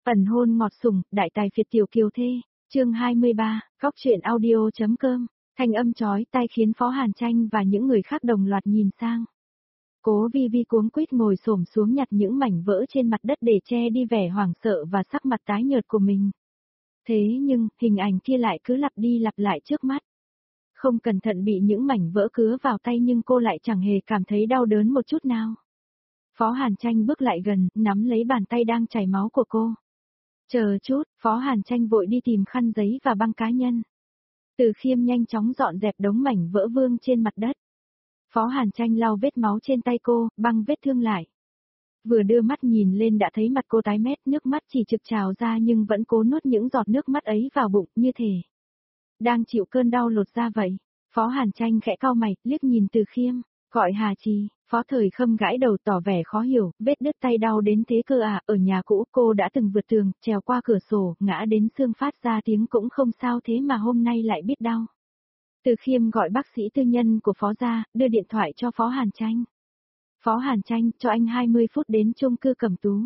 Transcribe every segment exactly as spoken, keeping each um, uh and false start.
Ẩn hôn ngọt sủng, đại tài phiệt tiểu kiều thê, chương hai mươi ba, góc truyện audio.com, thanh âm chói tai khiến Phó Hàn Tranh và những người khác đồng loạt nhìn sang. Cố Vi Vi cuống quýt ngồi xổm xuống nhặt những mảnh vỡ trên mặt đất để che đi vẻ hoảng sợ và sắc mặt tái nhợt của mình. Thế nhưng, hình ảnh kia lại cứ lặp đi lặp lại trước mắt. Không cẩn thận bị những mảnh vỡ cứa vào tay nhưng cô lại chẳng hề cảm thấy đau đớn một chút nào. Phó Hàn Tranh bước lại gần, nắm lấy bàn tay đang chảy máu của cô. Chờ chút, Phó Hàn Tranh vội đi tìm khăn giấy và băng cá nhân. Từ Khiêm nhanh chóng dọn dẹp đống mảnh vỡ vương trên mặt đất. Phó Hàn Tranh lau vết máu trên tay cô, băng vết thương lại. Vừa đưa mắt nhìn lên đã thấy mặt cô tái mét, nước mắt chỉ trực trào ra nhưng vẫn cố nuốt những giọt nước mắt ấy vào bụng như thể đang chịu cơn đau lột da vậy. Phó Hàn Tranh khẽ cau mày, liếc nhìn Từ Khiêm, gọi Hà Trì. Phó Thời Khâm gãi đầu tỏ vẻ khó hiểu, vết đứt tay đau đến thế cơ à, ở nhà cũ cô đã từng vượt tường, trèo qua cửa sổ, ngã đến xương phát ra tiếng cũng không sao thế mà hôm nay lại biết đau. Từ Khiêm gọi bác sĩ tư nhân của Phó ra, đưa điện thoại cho Phó Hàn Tranh. Phó Hàn Tranh, cho anh hai mươi phút đến chung cư Cẩm Tú.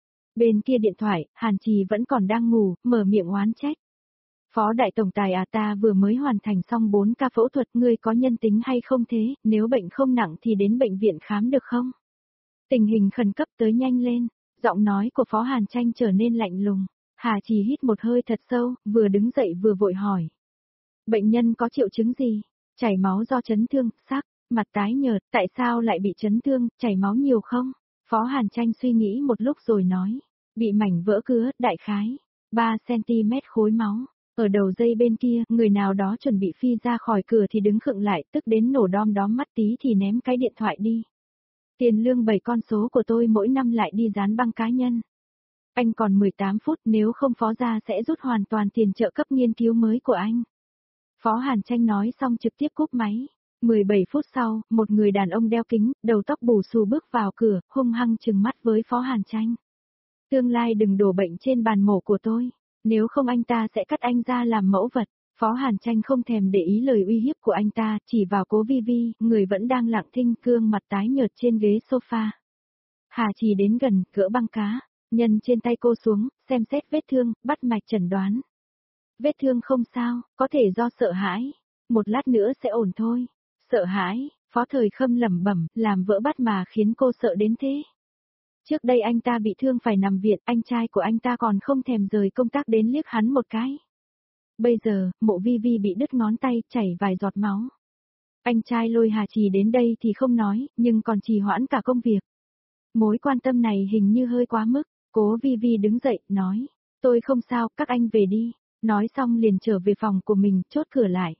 Bên kia điện thoại, Hàn Trì vẫn còn đang ngủ, mở miệng oán trách. Phó đại tổng tài à, ta vừa mới hoàn thành xong bốn ca phẫu thuật, ngươi có nhân tính hay không thế, nếu bệnh không nặng thì đến bệnh viện khám được không? Tình hình khẩn cấp tới nhanh lên, giọng nói của Phó Hàn Tranh trở nên lạnh lùng. Hà Trì hít một hơi thật sâu, vừa đứng dậy vừa vội hỏi. Bệnh nhân có triệu chứng gì? Chảy máu do chấn thương, sắc, mặt tái nhợt, tại sao lại bị chấn thương, chảy máu nhiều không? Phó Hàn Tranh suy nghĩ một lúc rồi nói. Bị mảnh vỡ cứa, đại khái, ba xăng-ti-mét khối máu. Ở đầu dây bên kia, người nào đó chuẩn bị phi ra khỏi cửa thì đứng khựng lại, tức đến nổ đom đóm mắt tí thì ném cái điện thoại đi. Tiền lương bảy con số của tôi mỗi năm lại đi dán băng cá nhân. Anh còn mười tám phút, nếu không Phó gia sẽ rút hoàn toàn tiền trợ cấp nghiên cứu mới của anh. Phó Hàn Tranh nói xong trực tiếp cúp máy. mười bảy phút sau, một người đàn ông đeo kính, đầu tóc bù xù bước vào cửa, hung hăng trừng mắt với Phó Hàn Tranh. Tương lai đừng đổ bệnh trên bàn mổ của tôi. Nếu không anh ta sẽ cắt anh ra làm mẫu vật. Phó Hàn Tranh không thèm để ý lời uy hiếp của anh ta, chỉ vào Cố Vi Vi, người vẫn đang lặng thinh, gương mặt tái nhợt trên ghế sofa. Hà Trì đến gần, gỡ băng cá, nhân trên tay cô xuống, xem xét vết thương, bắt mạch chẩn đoán. Vết thương không sao, có thể do sợ hãi. Một lát nữa sẽ ổn thôi. Sợ hãi, Phó Thời Khâm lẩm bẩm, làm vỡ bắt mà khiến cô sợ đến thế. Trước đây anh ta bị thương phải nằm viện, anh trai của anh ta còn không thèm rời công tác đến liếc hắn một cái. Bây giờ, Mộ Vi Vi bị đứt ngón tay, chảy vài giọt máu. Anh trai lôi Hà Trì đến đây thì không nói, nhưng còn trì hoãn cả công việc. Mối quan tâm này hình như hơi quá mức. Cố Vi Vi đứng dậy, nói, tôi không sao, các anh về đi. Nói xong liền trở về phòng của mình, chốt cửa lại.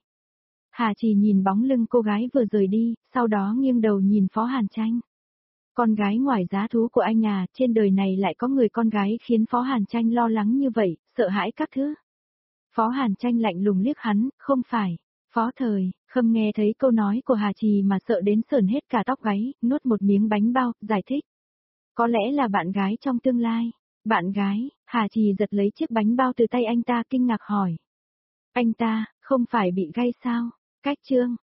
Hà Trì nhìn bóng lưng cô gái vừa rời đi, sau đó nghiêng đầu nhìn Phó Hàn Tranh. Con gái ngoài giá thú của anh à, trên đời này lại có người con gái khiến Phó Hàn Tranh lo lắng như vậy, sợ hãi các thứ. Phó Hàn Tranh lạnh lùng liếc hắn, không phải. Phó Thời Khâm nghe thấy câu nói của Hà Trì mà sợ đến sởn hết cả tóc gáy, nuốt một miếng bánh bao, giải thích. Có lẽ là bạn gái trong tương lai. Bạn gái? Hà Trì giật lấy chiếc bánh bao từ tay anh ta kinh ngạc hỏi. Anh ta, không phải bị gay sao? Cách chương,